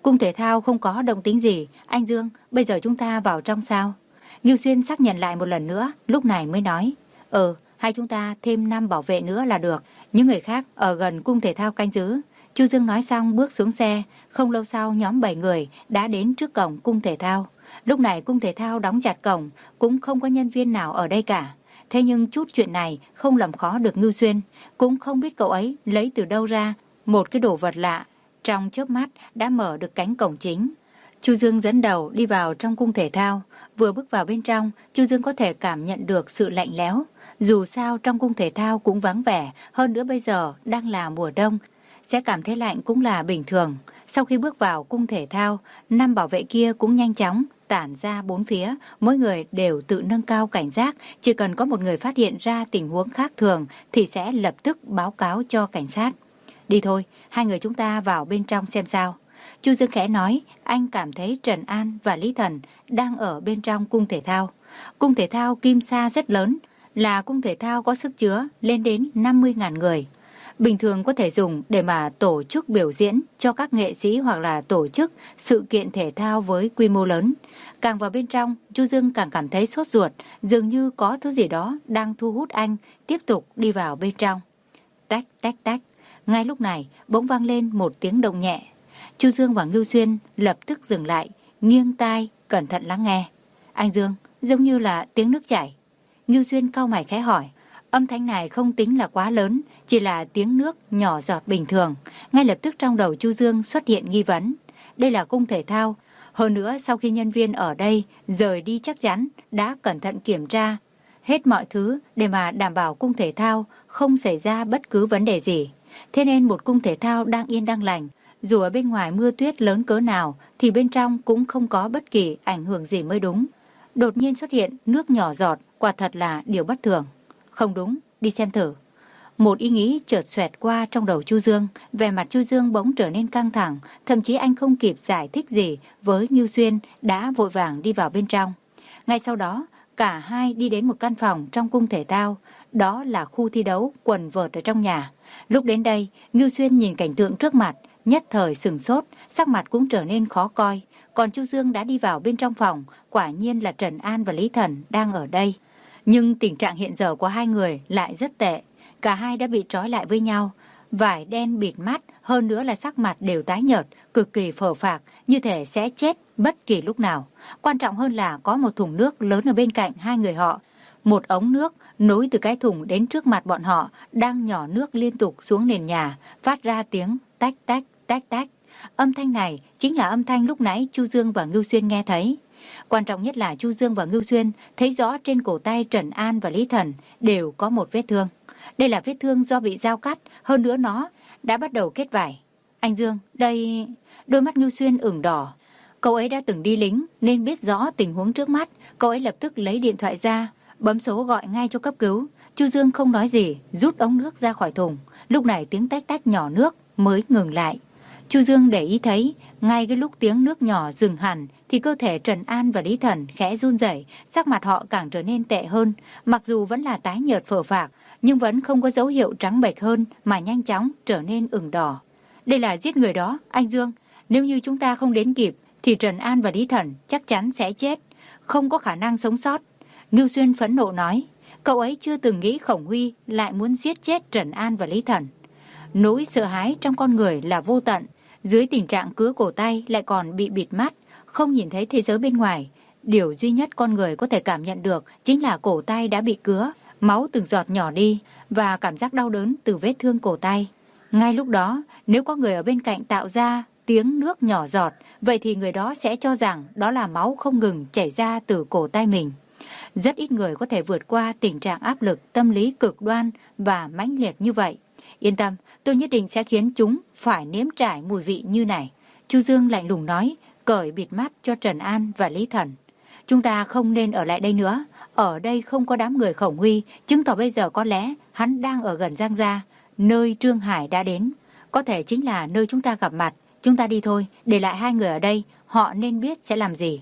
Cung thể thao không có động tĩnh gì. Anh Dương, bây giờ chúng ta vào trong sao? Ngưu Xuyên xác nhận lại một lần nữa, lúc này mới nói. Ừ, hai chúng ta thêm năm bảo vệ nữa là được. Những người khác ở gần cung thể thao canh giữ. Chu Dương nói xong bước xuống xe. Không lâu sau nhóm bảy người đã đến trước cổng cung thể thao. Lúc này cung thể thao đóng chặt cổng, cũng không có nhân viên nào ở đây cả. Thế nhưng chút chuyện này không làm khó được Ngưu Xuyên. Cũng không biết cậu ấy lấy từ đâu ra một cái đồ vật lạ. Trong chớp mắt đã mở được cánh cổng chính. Chu Dương dẫn đầu đi vào trong cung thể thao. Vừa bước vào bên trong, Chu Dương có thể cảm nhận được sự lạnh lẽo. Dù sao trong cung thể thao cũng vắng vẻ, hơn nữa bây giờ đang là mùa đông, sẽ cảm thấy lạnh cũng là bình thường. Sau khi bước vào cung thể thao, năm bảo vệ kia cũng nhanh chóng tản ra bốn phía, mỗi người đều tự nâng cao cảnh giác, chỉ cần có một người phát hiện ra tình huống khác thường thì sẽ lập tức báo cáo cho cảnh sát. Đi thôi, hai người chúng ta vào bên trong xem sao. Chu Dương khẽ nói, anh cảm thấy Trần An và Lý Thần đang ở bên trong cung thể thao. Cung thể thao Kim Sa rất lớn, là cung thể thao có sức chứa lên đến năm mươi nghìn người. Bình thường có thể dùng để mà tổ chức biểu diễn cho các nghệ sĩ hoặc là tổ chức sự kiện thể thao với quy mô lớn. Càng vào bên trong, Chu Dương càng cảm thấy sốt ruột, dường như có thứ gì đó đang thu hút anh tiếp tục đi vào bên trong. Tách, tách, tách. Ngay lúc này, bỗng vang lên một tiếng động nhẹ. Chu Dương và Ngưu Xuyên lập tức dừng lại, nghiêng tai, cẩn thận lắng nghe. Anh Dương, giống như là tiếng nước chảy. Ngưu Xuyên cau mày khẽ hỏi. Âm thanh này không tính là quá lớn, chỉ là tiếng nước nhỏ giọt bình thường. Ngay lập tức trong đầu Chu Dương xuất hiện nghi vấn. Đây là cung thể thao. Hơn nữa sau khi nhân viên ở đây rời đi chắc chắn đã cẩn thận kiểm tra hết mọi thứ để mà đảm bảo cung thể thao không xảy ra bất cứ vấn đề gì. Thế nên một cung thể thao đang yên đang lành, dù ở bên ngoài mưa tuyết lớn cỡ nào thì bên trong cũng không có bất kỳ ảnh hưởng gì mới đúng. Đột nhiên xuất hiện nước nhỏ giọt, quả thật là điều bất thường. Không đúng, đi xem thử. Một ý nghĩ chợt xoẹt qua trong đầu Chu Dương, vẻ mặt Chu Dương bỗng trở nên căng thẳng, thậm chí anh không kịp giải thích gì với Ngưu Xuyên đã vội vàng đi vào bên trong. Ngay sau đó, cả hai đi đến một căn phòng trong cung thể thao, đó là khu thi đấu quần vợt ở trong nhà. Lúc đến đây, Ngưu Xuyên nhìn cảnh tượng trước mặt, nhất thời sửng sốt, sắc mặt cũng trở nên khó coi. Còn Chu Dương đã đi vào bên trong phòng, quả nhiên là Trần An và Lý Thần đang ở đây. Nhưng tình trạng hiện giờ của hai người lại rất tệ. Cả hai đã bị trói lại với nhau, vải đen bịt mắt, hơn nữa là sắc mặt đều tái nhợt, cực kỳ phờ phạc, như thể sẽ chết bất kỳ lúc nào. Quan trọng hơn là có một thùng nước lớn ở bên cạnh hai người họ. Một ống nước nối từ cái thùng đến trước mặt bọn họ đang nhỏ nước liên tục xuống nền nhà, phát ra tiếng tách tách tách tách. Âm thanh này chính là âm thanh lúc nãy Chu Dương và Ngưu Xuyên nghe thấy. Quan trọng nhất là Chu Dương và Ngưu Xuyên thấy rõ trên cổ tay Trần An và Lý Thần đều có một vết thương. Đây là vết thương do bị dao cắt, hơn nữa nó đã bắt đầu kết vảy. Anh Dương, đây... Đôi mắt Ngưu Xuyên ửng đỏ. Cậu ấy đã từng đi lính nên biết rõ tình huống trước mắt. Cậu ấy lập tức lấy điện thoại ra, bấm số gọi ngay cho cấp cứu. Chu Dương không nói gì, rút ống nước ra khỏi thùng. Lúc này tiếng tách tách nhỏ nước mới ngừng lại. Chu Dương để ý thấy, ngay cái lúc tiếng nước nhỏ dừng hẳn thì cơ thể Trần An và Lý Thần khẽ run rẩy, sắc mặt họ càng trở nên tệ hơn. Mặc dù vẫn là tái nhợt phờ phạc, nhưng vẫn không có dấu hiệu trắng bệch hơn mà nhanh chóng trở nên ửng đỏ. Đây là giết người đó, anh Dương. Nếu như chúng ta không đến kịp thì Trần An và Lý Thần chắc chắn sẽ chết, không có khả năng sống sót. Ngưu Xuyên phẫn nộ nói, cậu ấy chưa từng nghĩ Khổng Huy lại muốn giết chết Trần An và Lý Thần. Nỗi sợ hãi trong con người là vô tận, dưới tình trạng cứa cổ tay lại còn bị bịt mắt, không nhìn thấy thế giới bên ngoài. Điều duy nhất con người có thể cảm nhận được chính là cổ tay đã bị cứa, máu từng giọt nhỏ đi và cảm giác đau đớn từ vết thương cổ tay. Ngay lúc đó, nếu có người ở bên cạnh tạo ra tiếng nước nhỏ giọt, vậy thì người đó sẽ cho rằng đó là máu không ngừng chảy ra từ cổ tay mình. Rất ít người có thể vượt qua tình trạng áp lực tâm lý cực đoan và mãnh liệt như vậy. Yên tâm, tôi nhất định sẽ khiến chúng phải nếm trải mùi vị như này. Chu Dương lạnh lùng nói, cởi bịt mắt cho Trần An và Lý Thần. Chúng ta không nên ở lại đây nữa. Ở đây không có đám người Khổng Huy, chứng tỏ bây giờ có lẽ hắn đang ở gần Giang Gia, nơi Trương Hải đã đến. Có thể chính là nơi chúng ta gặp mặt. Chúng ta đi thôi, để lại hai người ở đây, họ nên biết sẽ làm gì.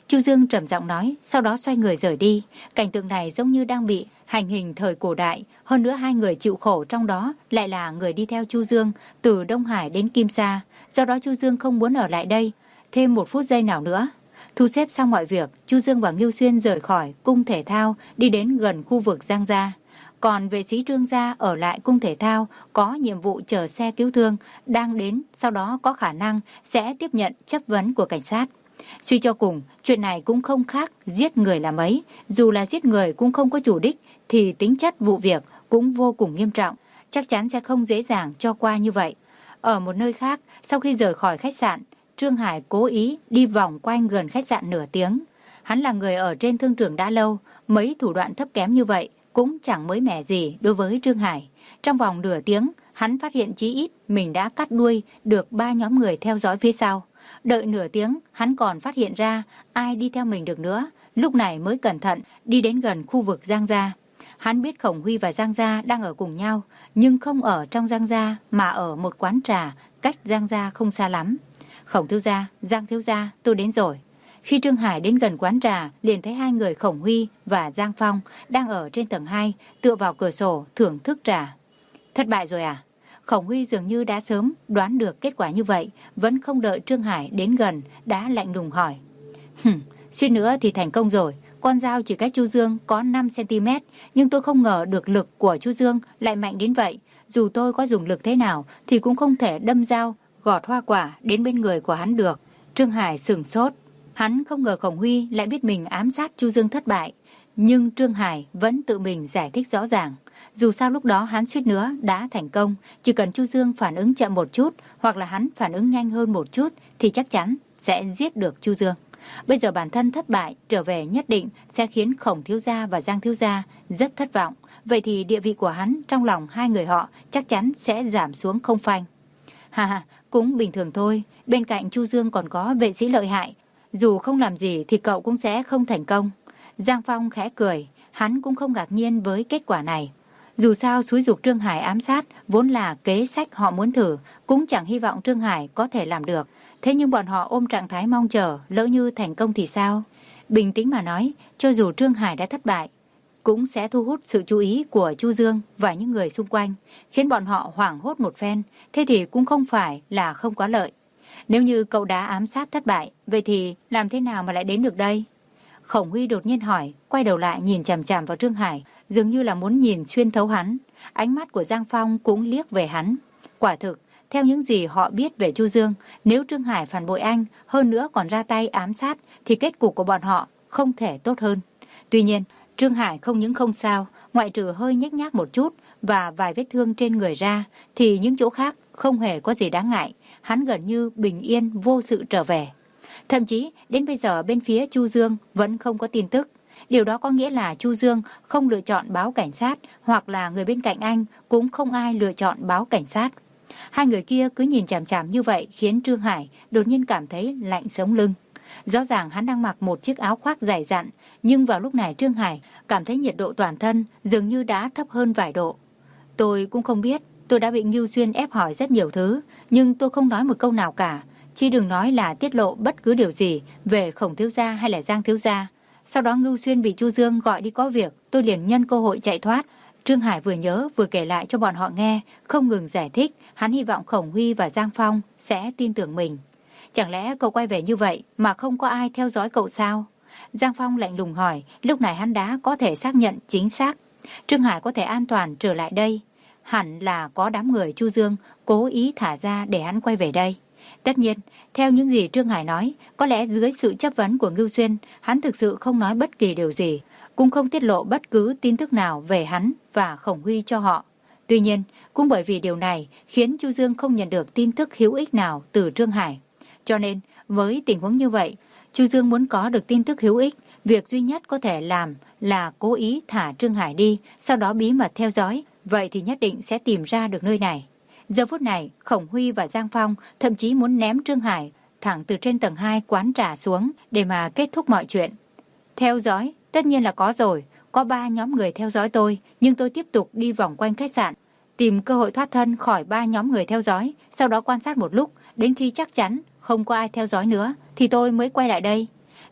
Chu Dương trầm giọng nói, sau đó xoay người rời đi. Cảnh tượng này giống như đang bị hành hình thời cổ đại, hơn nữa hai người chịu khổ trong đó lại là người đi theo Chu Dương từ Đông Hải đến Kim Sa. Do đó Chu Dương không muốn ở lại đây thêm một phút giây nào nữa. Thu xếp xong mọi việc, Chu Dương và Ngưu Xuyên rời khỏi cung thể thao, đi đến gần khu vực Giang gia. Còn vệ sĩ Trương gia ở lại cung thể thao, có nhiệm vụ chờ xe cứu thương đang đến, sau đó có khả năng sẽ tiếp nhận chất vấn của cảnh sát. Suy cho cùng, chuyện này cũng không khác giết người là mấy, dù là giết người cũng không có chủ đích thì tính chất vụ việc cũng vô cùng nghiêm trọng, chắc chắn sẽ không dễ dàng cho qua như vậy. Ở một nơi khác, sau khi rời khỏi khách sạn, Trương Hải cố ý đi vòng quanh gần khách sạn nửa tiếng. Hắn là người ở trên thương trường đã lâu, mấy thủ đoạn thấp kém như vậy cũng chẳng mới mẻ gì đối với Trương Hải. Trong vòng nửa tiếng, hắn phát hiện chí ít mình đã cắt đuôi được ba nhóm người theo dõi phía sau. Đợi nửa tiếng, hắn còn phát hiện ra ai đi theo mình được nữa, lúc này mới cẩn thận đi đến gần khu vực Giang gia. Hắn biết Khổng Huy và Giang gia đang ở cùng nhau, nhưng không ở trong Giang gia mà ở một quán trà cách Giang gia không xa lắm. Khổng thiếu gia, Giang thiếu gia, tôi đến rồi. Khi Trương Hải đến gần quán trà, liền thấy hai người Khổng Huy và Giang Phong đang ở trên tầng hai, tựa vào cửa sổ thưởng thức trà. Thất bại rồi à? Khổng Huy dường như đã sớm đoán được kết quả như vậy, vẫn không đợi Trương Hải đến gần, đã lạnh lùng hỏi. Hừm, suýt nữa thì thành công rồi. Con dao chỉ cách Chu Dương có năm xăng ti mét, nhưng tôi không ngờ được lực của Chu Dương lại mạnh đến vậy. Dù tôi có dùng lực thế nào thì cũng không thể đâm dao gọt hoa quả đến bên người của hắn được. Trương Hải sửng sốt. Hắn không ngờ Khổng Huy lại biết mình ám sát Chu Dương thất bại, nhưng Trương Hải vẫn tự mình giải thích rõ ràng. Dù sao lúc đó hắn suýt nữa đã thành công, chỉ cần Chu Dương phản ứng chậm một chút hoặc là hắn phản ứng nhanh hơn một chút thì chắc chắn sẽ giết được Chu Dương. Bây giờ bản thân thất bại, trở về nhất định sẽ khiến Khổng thiếu gia và Giang thiếu gia rất thất vọng. Vậy thì địa vị của hắn trong lòng hai người họ chắc chắn sẽ giảm xuống không phanh. Hà hà, cũng bình thường thôi, bên cạnh Chu Dương còn có vệ sĩ lợi hại. Dù không làm gì thì cậu cũng sẽ không thành công. Giang Phong khẽ cười, hắn cũng không ngạc nhiên với kết quả này. Dù sao xúi giục Trương Hải ám sát vốn là kế sách họ muốn thử, cũng chẳng hy vọng Trương Hải có thể làm được. Thế nhưng bọn họ ôm trạng thái mong chờ, lỡ như thành công thì sao? Bình tĩnh mà nói, cho dù Trương Hải đã thất bại, cũng sẽ thu hút sự chú ý của Chu Dương và những người xung quanh, khiến bọn họ hoảng hốt một phen, thế thì cũng không phải là không có lợi. Nếu như cậu đã ám sát thất bại, vậy thì làm thế nào mà lại đến được đây? Khổng Huy đột nhiên hỏi, quay đầu lại nhìn chằm chằm vào Trương Hải, dường như là muốn nhìn xuyên thấu hắn. Ánh mắt của Giang Phong cũng liếc về hắn. Quả thực, theo những gì họ biết về Chu Dương, nếu Trương Hải phản bội anh, hơn nữa còn ra tay ám sát, thì kết cục của bọn họ không thể tốt hơn. Tuy nhiên, Trương Hải không những không sao, ngoại trừ hơi nhếch nhác một chút và vài vết thương trên người ra, thì những chỗ khác không hề có gì đáng ngại. Hắn gần như bình yên vô sự trở về. Thậm chí đến bây giờ bên phía Chu Dương vẫn không có tin tức. Điều đó có nghĩa là Chu Dương không lựa chọn báo cảnh sát, hoặc là người bên cạnh anh cũng không ai lựa chọn báo cảnh sát. Hai người kia cứ nhìn chằm chằm như vậy khiến Trương Hải đột nhiên cảm thấy lạnh sống lưng. Rõ ràng hắn đang mặc một chiếc áo khoác dày dặn, nhưng vào lúc này Trương Hải cảm thấy nhiệt độ toàn thân dường như đã thấp hơn vài độ. Tôi cũng không biết, tôi đã bị Ngưu Xuyên ép hỏi rất nhiều thứ, nhưng tôi không nói một câu nào cả. Chỉ đừng nói là tiết lộ bất cứ điều gì về Khổng thiếu gia hay là Giang thiếu gia. Sau đó Ngưu Xuyên bị Chu Dương gọi đi có việc, tôi liền nhân cơ hội chạy thoát. Trương Hải vừa nhớ vừa kể lại cho bọn họ nghe, không ngừng giải thích, hắn hy vọng Khổng Huy và Giang Phong sẽ tin tưởng mình. Chẳng lẽ cậu quay về như vậy mà không có ai theo dõi cậu sao? Giang Phong lạnh lùng hỏi, lúc này hắn đã có thể xác nhận chính xác. Trương Hải có thể an toàn trở lại đây. Hẳn là có đám người Chu Dương cố ý thả ra để hắn quay về đây. Tất nhiên, theo những gì Trương Hải nói, có lẽ dưới sự chất vấn của Ngưu Xuyên, hắn thực sự không nói bất kỳ điều gì, cũng không tiết lộ bất cứ tin tức nào về hắn và Khổng Huy cho họ. Tuy nhiên, cũng bởi vì điều này khiến Chu Dương không nhận được tin tức hữu ích nào từ Trương Hải. Cho nên, với tình huống như vậy, Chu Dương muốn có được tin tức hữu ích, việc duy nhất có thể làm là cố ý thả Trương Hải đi, sau đó bí mật theo dõi, vậy thì nhất định sẽ tìm ra được nơi này. Giờ phút này, Khổng Huy và Giang Phong thậm chí muốn ném Trương Hải thẳng từ trên tầng hai quán trà xuống để mà kết thúc mọi chuyện. Theo dõi, tất nhiên là có rồi, có ba nhóm người theo dõi tôi, nhưng tôi tiếp tục đi vòng quanh khách sạn, tìm cơ hội thoát thân khỏi ba nhóm người theo dõi, sau đó quan sát một lúc, đến khi chắc chắn không có ai theo dõi nữa thì tôi mới quay lại đây.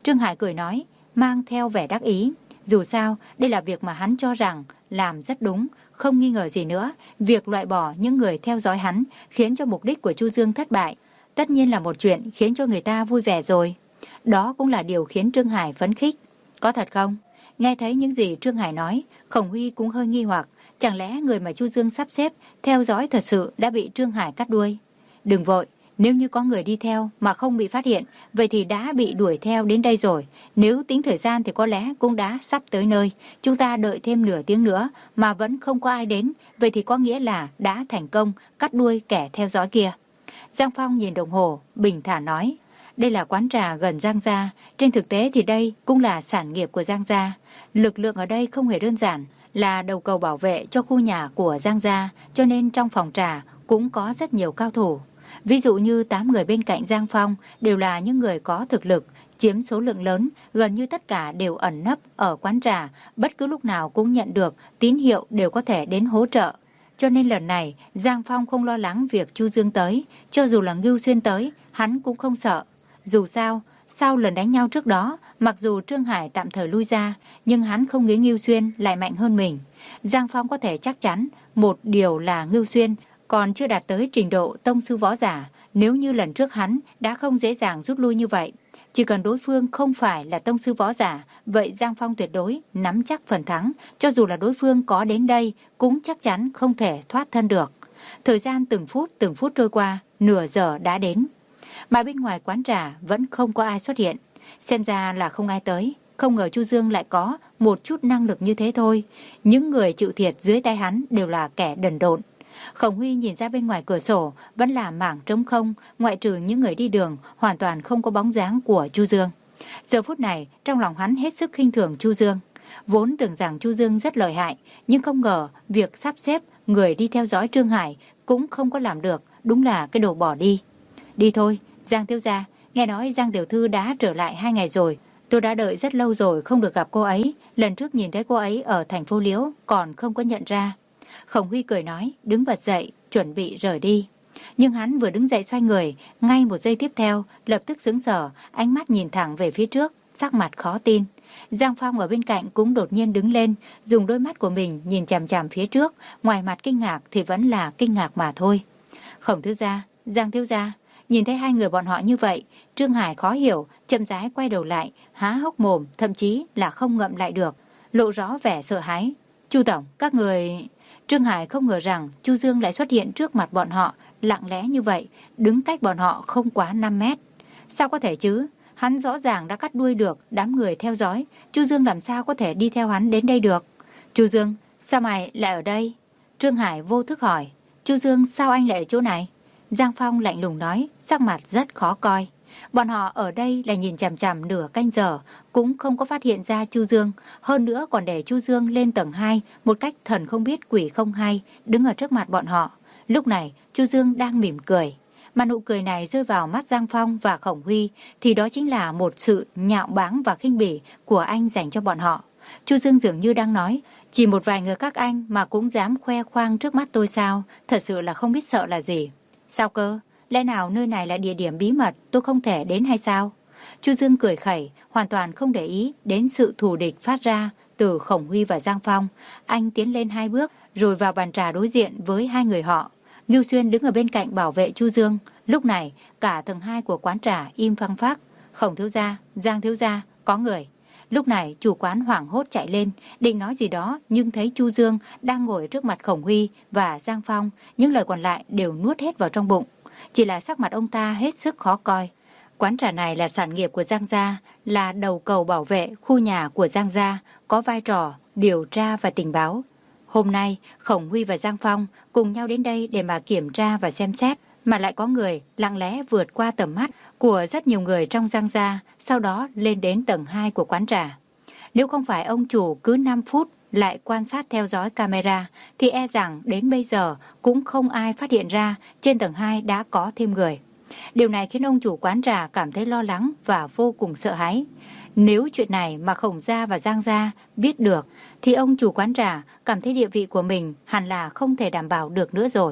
Trương Hải cười nói, mang theo vẻ đắc ý. Dù sao, đây là việc mà hắn cho rằng làm rất đúng, không nghi ngờ gì nữa. Việc loại bỏ những người theo dõi hắn khiến cho mục đích của Chu Dương thất bại, tất nhiên là một chuyện khiến cho người ta vui vẻ rồi. Đó cũng là điều khiến Trương Hải phấn khích. Có thật không? Nghe thấy những gì Trương Hải nói, Khổng Huy cũng hơi nghi hoặc. Chẳng lẽ người mà Chu Dương sắp xếp theo dõi thật sự đã bị Trương Hải cắt đuôi? Đừng vội, nếu như có người đi theo mà không bị phát hiện, vậy thì đã bị đuổi theo đến đây rồi. Nếu tính thời gian thì có lẽ cũng đã sắp tới nơi. Chúng ta đợi thêm nửa tiếng nữa mà vẫn không có ai đến, vậy thì có nghĩa là đã thành công cắt đuôi kẻ theo dõi kia. Giang Phong nhìn đồng hồ, bình thản nói, đây là quán trà gần Giang gia, trên thực tế thì đây cũng là sản nghiệp của Giang gia. Lực lượng ở đây không hề đơn giản, là đầu cầu bảo vệ cho khu nhà của Giang gia, cho nên trong phòng trà cũng có rất nhiều cao thủ. Ví dụ như tám người bên cạnh Giang Phong đều là những người có thực lực, chiếm số lượng lớn, gần như tất cả đều ẩn nấp ở quán trà, bất cứ lúc nào cũng nhận được tín hiệu đều có thể đến hỗ trợ. Cho nên lần này Giang Phong không lo lắng việc Chu Dương tới, cho dù là Ngưu Xuyên tới, hắn cũng không sợ. Dù sao, sau lần đánh nhau trước đó, mặc dù Trương Hải tạm thời lui ra, nhưng hắn không nghĩ Ngưu Xuyên lại mạnh hơn mình. Giang Phong có thể chắc chắn một điều là Ngưu Xuyên còn chưa đạt tới trình độ tông sư võ giả. Nếu như lần trước hắn đã không dễ dàng rút lui như vậy, chỉ cần đối phương không phải là tông sư võ giả, vậy Giang Phong tuyệt đối nắm chắc phần thắng, cho dù là đối phương có đến đây cũng chắc chắn không thể thoát thân được. Thời gian từng phút từng phút trôi qua, nửa giờ đã đến. Mà bên ngoài quán trà vẫn không có ai xuất hiện. Xem ra là không ai tới. Không ngờ Chu Dương lại có một chút năng lực như thế thôi. Những người chịu thiệt dưới tay hắn đều là kẻ đần độn. Khổng Huy nhìn ra bên ngoài cửa sổ vẫn là mảng trống không, ngoại trừ những người đi đường, hoàn toàn không có bóng dáng của Chu Dương. Giờ phút này trong lòng hắn hết sức khinh thường Chu Dương. Vốn tưởng rằng Chu Dương rất lợi hại, nhưng không ngờ việc sắp xếp người đi theo dõi Trương Hải cũng không có làm được, đúng là cái đồ bỏ đi. Đi thôi, Giang thiếu gia, nghe nói Giang tiểu thư đã trở lại hai ngày rồi. Tôi đã đợi rất lâu rồi không được gặp cô ấy. Lần trước nhìn thấy cô ấy ở thành phố Liễu còn không có nhận ra. Khổng Huy cười nói, đứng bật dậy, chuẩn bị rời đi. Nhưng hắn vừa đứng dậy xoay người, ngay một giây tiếp theo, lập tức sững sờ, ánh mắt nhìn thẳng về phía trước, sắc mặt khó tin. Giang Phong ở bên cạnh cũng đột nhiên đứng lên, dùng đôi mắt của mình nhìn chằm chằm phía trước, ngoài mặt kinh ngạc thì vẫn là kinh ngạc mà thôi. Khổng thiếu gia, Giang thiếu gia, nhìn thấy hai người bọn họ như vậy, Trương Hải khó hiểu, chậm rãi quay đầu lại, há hốc mồm, thậm chí là không ngậm lại được, lộ rõ vẻ sợ hãi. Chu tổng, các người... Trương Hải không ngờ rằng Chu Dương lại xuất hiện trước mặt bọn họ, lặng lẽ như vậy, đứng cách bọn họ không quá năm mét. Sao có thể chứ? Hắn rõ ràng đã cắt đuôi được đám người theo dõi, Chu Dương làm sao có thể đi theo hắn đến đây được? Chu Dương, sao mày lại ở đây? Trương Hải vô thức hỏi. Chu Dương, sao anh lại ở chỗ này? Giang Phong lạnh lùng nói, sắc mặt rất khó coi. Bọn họ ở đây là nhìn chằm chằm nửa canh giờ, cũng không có phát hiện ra Chu Dương, hơn nữa còn để Chu Dương lên tầng hai một cách thần không biết quỷ không hay, đứng ở trước mặt bọn họ. Lúc này, Chu Dương đang mỉm cười. Mà nụ cười này rơi vào mắt Giang Phong và Khổng Huy thì đó chính là một sự nhạo báng và khinh bỉ của anh dành cho bọn họ. Chu Dương dường như đang nói, chỉ một vài người các anh mà cũng dám khoe khoang trước mắt tôi sao, thật sự là không biết sợ là gì. Sao cơ? Lẽ nào nơi này là địa điểm bí mật tôi không thể đến hay sao? Chu Dương cười khẩy, hoàn toàn không để ý đến sự thù địch phát ra từ Khổng Huy và Giang Phong. Anh tiến lên hai bước rồi vào bàn trà đối diện với hai người họ. Ngưu Xuyên đứng ở bên cạnh bảo vệ Chu Dương. Lúc này cả tầng hai của quán trà im phăng phắc. Khổng thiếu gia, Giang thiếu gia, có người. Lúc này chủ quán hoảng hốt chạy lên, định nói gì đó nhưng thấy Chu Dương đang ngồi trước mặt Khổng Huy và Giang Phong, những lời còn lại đều nuốt hết vào trong bụng. Chỉ là sắc mặt ông ta hết sức khó coi. Quán trà này là sản nghiệp của Giang gia, là đầu cầu bảo vệ khu nhà của Giang gia, có vai trò điều tra và tình báo. Hôm nay, Khổng Huy và Giang Phong cùng nhau đến đây để mà kiểm tra và xem xét, mà lại có người lặng lẽ vượt qua tầm mắt của rất nhiều người trong Giang gia, sau đó lên đến tầng hai của quán trà. Nếu không phải ông chủ cứ năm phút lại quan sát theo dõi camera, thì e rằng đến bây giờ cũng không ai phát hiện ra trên tầng hai đã có thêm người. Điều này khiến ông chủ quán trà cảm thấy lo lắng và vô cùng sợ hãi. Nếu chuyện này mà Khổng gia và Giang gia biết được, thì ông chủ quán trà cảm thấy địa vị của mình hẳn là không thể đảm bảo được nữa rồi.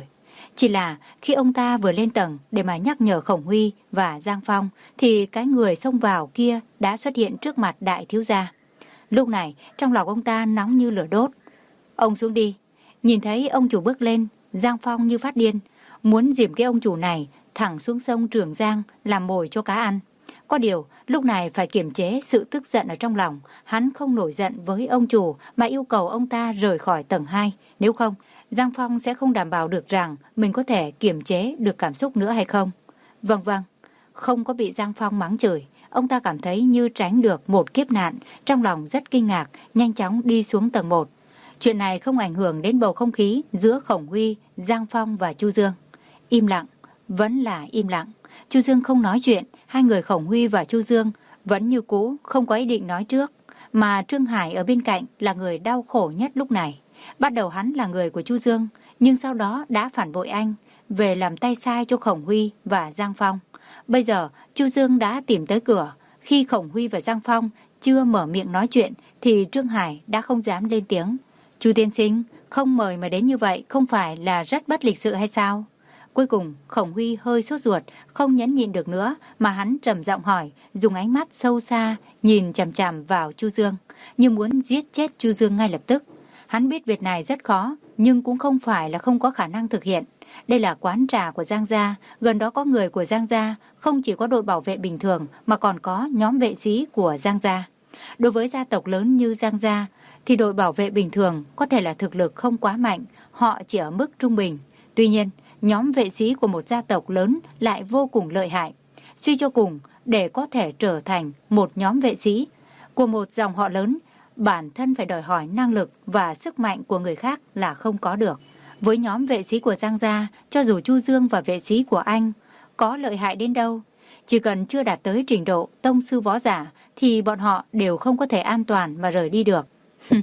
Chỉ là khi ông ta vừa lên tầng để mà nhắc nhở Khổng Huy và Giang Phong thì cái người xông vào kia đã xuất hiện trước mặt đại thiếu gia. Lúc này trong lòng ông ta nóng như lửa đốt. Ông xuống đi. Nhìn thấy ông chủ bước lên, Giang Phong như phát điên, muốn dìm cái ông chủ này thẳng xuống sông Trường Giang làm mồi cho cá ăn. Có điều lúc này phải kiềm chế sự tức giận ở trong lòng. Hắn không nổi giận với ông chủ mà yêu cầu ông ta rời khỏi tầng hai. Nếu không, Giang Phong sẽ không đảm bảo được rằng mình có thể kiềm chế được cảm xúc nữa hay không. Vâng vâng, không có bị Giang Phong mắng chửi, ông ta cảm thấy như tránh được một kiếp nạn, trong lòng rất kinh ngạc, nhanh chóng đi xuống tầng một. Chuyện này không ảnh hưởng đến bầu không khí giữa Khổng Huy, Giang Phong và Chu Dương. Im lặng, vẫn là im lặng. Chu Dương không nói chuyện, hai người Khổng Huy và Chu Dương vẫn như cũ, không có ý định nói trước. Mà Trương Hải ở bên cạnh là người đau khổ nhất lúc này. Bắt đầu hắn là người của Chu Dương, nhưng sau đó đã phản bội anh, về làm tay sai cho Khổng Huy và Giang Phong. Bây giờ Chu Dương đã tìm tới cửa. Khi Khổng Huy và Giang Phong chưa mở miệng nói chuyện thì Trương Hải đã không dám lên tiếng. Chu tiên sinh, không mời mà đến như vậy không phải là rất bất lịch sự hay sao? Cuối cùng Khổng Huy hơi sốt ruột, không nhẫn nhịn được nữa mà hắn trầm giọng hỏi, dùng ánh mắt sâu xa nhìn chằm chằm vào Chu Dương, như muốn giết chết Chu Dương ngay lập tức. Hắn biết việc này rất khó, nhưng cũng không phải là không có khả năng thực hiện. Đây là quán trà của Giang gia, gần đó có người của Giang gia, không chỉ có đội bảo vệ bình thường mà còn có nhóm vệ sĩ của Giang gia. Đối với gia tộc lớn như Giang gia thì đội bảo vệ bình thường có thể là thực lực không quá mạnh, họ chỉ ở mức trung bình. Tuy nhiên, nhóm vệ sĩ của một gia tộc lớn lại vô cùng lợi hại. Suy cho cùng, để có thể trở thành một nhóm vệ sĩ của một dòng họ lớn, bản thân phải đòi hỏi năng lực và sức mạnh của người khác là không có được. Với nhóm vệ sĩ của Giang gia, cho dù Chu Dương và vệ sĩ của anh có lợi hại đến đâu, chỉ cần chưa đạt tới trình độ tông sư võ giả thì bọn họ đều không có thể an toàn mà rời đi được.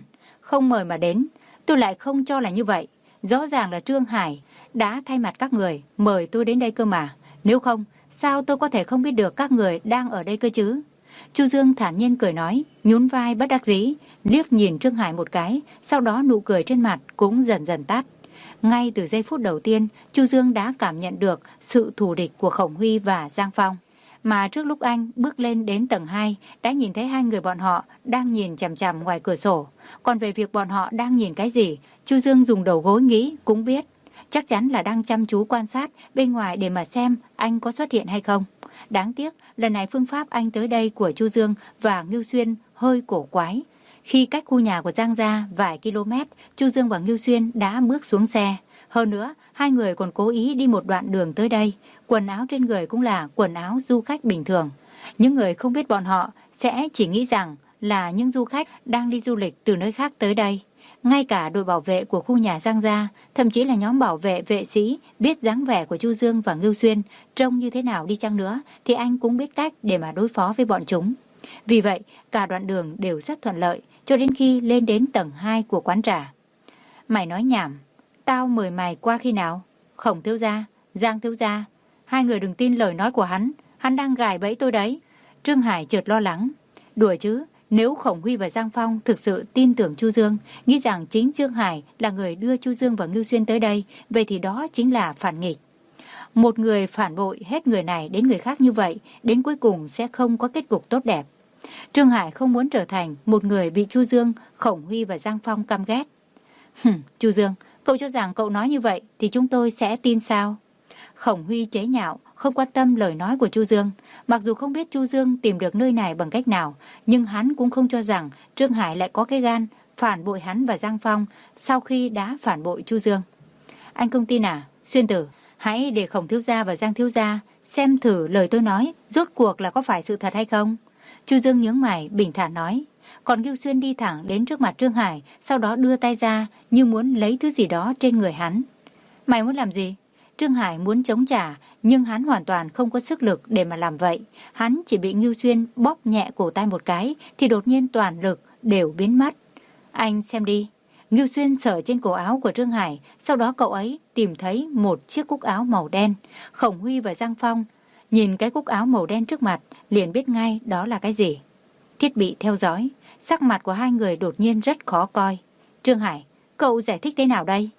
Không mời mà đến, tôi lại không cho là như vậy. Rõ ràng là Trương Hải đã thay mặt các người mời tôi đến đây cơ mà. Nếu không, sao tôi có thể không biết được các người đang ở đây cơ chứ? Chu Dương thản nhiên cười nói, nhún vai bất đắc dĩ, liếc nhìn Trương Hải một cái, sau đó nụ cười trên mặt cũng dần dần tắt. Ngay từ giây phút đầu tiên, Chu Dương đã cảm nhận được sự thù địch của Khổng Huy và Giang Phong. Mà trước lúc anh bước lên đến tầng hai, đã nhìn thấy hai người bọn họ đang nhìn chằm chằm ngoài cửa sổ. Còn về việc bọn họ đang nhìn cái gì, Chu Dương dùng đầu gối nghĩ cũng biết. Chắc chắn là đang chăm chú quan sát bên ngoài để mà xem anh có xuất hiện hay không. Đáng tiếc, lần này phương pháp anh tới đây của Chu Dương và Ngưu Xuyên hơi cổ quái. Khi cách khu nhà của Giang gia vài km, Chu Dương và Ngưu Xuyên đã bước xuống xe. Hơn nữa, hai người còn cố ý đi một đoạn đường tới đây. Quần áo trên người cũng là quần áo du khách bình thường. Những người không biết bọn họ sẽ chỉ nghĩ rằng là những du khách đang đi du lịch từ nơi khác tới đây. Ngay cả đội bảo vệ của khu nhà Giang gia, thậm chí là nhóm bảo vệ vệ sĩ biết dáng vẻ của Chu Dương và Ngưu Xuyên trông như thế nào đi chăng nữa thì anh cũng biết cách để mà đối phó với bọn chúng. Vì vậy, cả đoạn đường đều rất thuận lợi cho đến khi lên đến tầng hai của quán trà. Mày nói nhảm, tao mời mày qua khi nào? Khổng thiếu gia, Giang thiếu gia, hai người đừng tin lời nói của hắn, hắn đang gài bẫy tôi đấy. Trương Hải chợt lo lắng. Đùa chứ, nếu Khổng Huy và Giang Phong thực sự tin tưởng Chu Dương, nghĩ rằng chính Trương Hải là người đưa Chu Dương và Ngưu Xuyên tới đây, vậy thì đó chính là phản nghịch. Một người phản bội hết người này đến người khác như vậy, đến cuối cùng sẽ không có kết cục tốt đẹp. Trương Hải không muốn trở thành một người bị Chu Dương, Khổng Huy và Giang Phong căm ghét. Hừm, Chu Dương, cậu cho rằng cậu nói như vậy thì chúng tôi sẽ tin sao? Khổng Huy chế nhạo, không quan tâm lời nói của Chu Dương. Mặc dù không biết Chu Dương tìm được nơi này bằng cách nào, nhưng hắn cũng không cho rằng Trương Hải lại có cái gan phản bội hắn và Giang Phong sau khi đã phản bội Chu Dương. Anh không tin à? Xuyên tử, hãy để Khổng thiếu gia và Giang thiếu gia xem thử lời tôi nói rốt cuộc là có phải sự thật hay không. Chu Dương nhướng mày bình thản nói. Còn Ngưu Xuyên đi thẳng đến trước mặt Trương Hải, sau đó đưa tay ra như muốn lấy thứ gì đó trên người hắn. Mày muốn làm gì? Trương Hải muốn chống trả, nhưng hắn hoàn toàn không có sức lực để mà làm vậy. Hắn chỉ bị Ngưu Xuyên bóp nhẹ cổ tay một cái thì đột nhiên toàn lực đều biến mất. Anh xem đi. Ngưu Xuyên sờ trên cổ áo của Trương Hải, sau đó cậu ấy tìm thấy một chiếc cúc áo màu đen. Khổng Huy và Giang Phong nhìn cái cúc áo màu đen trước mặt liền biết ngay đó là cái gì. Thiết bị theo dõi. Sắc mặt của hai người đột nhiên rất khó coi. Trương Hải, cậu giải thích thế nào đây?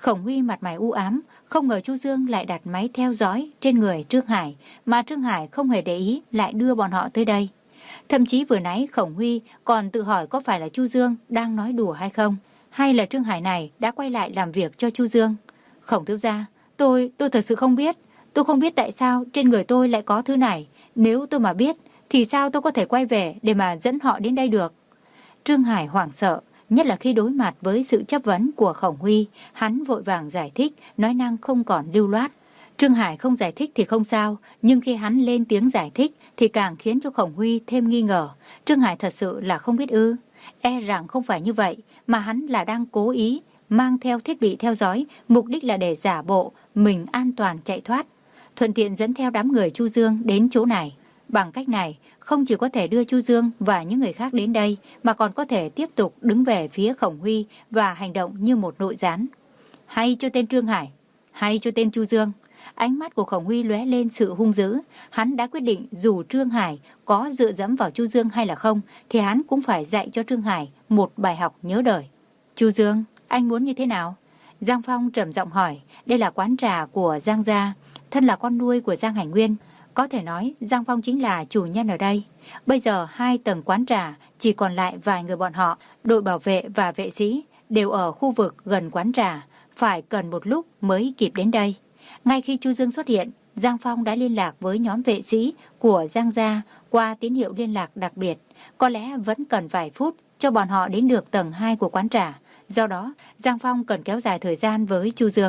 Khổng Huy mặt mày u ám, không ngờ Chu Dương lại đặt máy theo dõi trên người Trương Hải, mà Trương Hải không hề để ý lại đưa bọn họ tới đây. Thậm chí vừa nãy Khổng Huy còn tự hỏi có phải là Chu Dương đang nói đùa hay không, hay là Trương Hải này đã quay lại làm việc cho Chu Dương. Khổng thiếu gia, tôi, tôi thật sự không biết. Tôi không biết tại sao trên người tôi lại có thứ này. Nếu tôi mà biết, thì sao tôi có thể quay về để mà dẫn họ đến đây được? Trương Hải hoảng sợ, nhất là khi đối mặt với sự chất vấn của Khổng Huy, hắn vội vàng giải thích, nói năng không còn lưu loát. Trương Hải không giải thích thì không sao, nhưng khi hắn lên tiếng giải thích thì càng khiến cho Khổng Huy thêm nghi ngờ. Trương Hải thật sự là không biết ư? E rằng không phải như vậy, mà hắn là đang cố ý mang theo thiết bị theo dõi, mục đích là để giả bộ mình an toàn chạy thoát, thuận tiện dẫn theo đám người Chu Dương đến chỗ này. Bằng cách này, không chỉ có thể đưa Chu Dương và những người khác đến đây, mà còn có thể tiếp tục đứng về phía Khổng Huy và hành động như một nội gián. Hay cho tên Trương Hải, hay cho tên Chu Dương. Ánh mắt của Khổng Huy lóe lên sự hung dữ. Hắn đã quyết định dù Trương Hải có dựa dẫm vào Chu Dương hay là không, thì hắn cũng phải dạy cho Trương Hải một bài học nhớ đời. Chu Dương, anh muốn như thế nào? Giang Phong trầm giọng hỏi. Đây là quán trà của Giang gia, thân là con nuôi của Giang Hành Nguyên. Có thể nói Giang Phong chính là chủ nhân ở đây. Bây giờ hai tầng quán trà chỉ còn lại vài người bọn họ, đội bảo vệ và vệ sĩ đều ở khu vực gần quán trà, phải cần một lúc mới kịp đến đây. Ngay khi Chu Dương xuất hiện, Giang Phong đã liên lạc với nhóm vệ sĩ của Giang gia qua tín hiệu liên lạc đặc biệt. Có lẽ vẫn cần vài phút cho bọn họ đến được tầng hai của quán trà. Do đó, Giang Phong cần kéo dài thời gian với Chu Dương.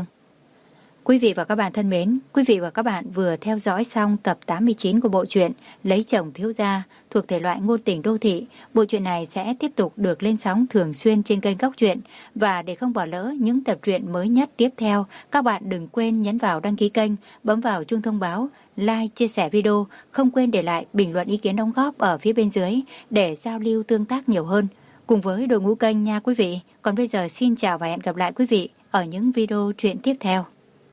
Quý vị và các bạn thân mến, quý vị và các bạn vừa theo dõi xong tập tám mươi chín của bộ truyện Lấy chồng thiếu gia thuộc thể loại ngôn tình đô thị. Bộ truyện này sẽ tiếp tục được lên sóng thường xuyên trên kênh Góc Truyện. Và để không bỏ lỡ những tập truyện mới nhất tiếp theo, các bạn đừng quên nhấn vào đăng ký kênh, bấm vào chuông thông báo, like, chia sẻ video, không quên để lại bình luận ý kiến đóng góp ở phía bên dưới để giao lưu tương tác nhiều hơn cùng với đội ngũ kênh nha quý vị. Còn bây giờ xin chào và hẹn gặp lại quý vị ở những video truyện tiếp theo.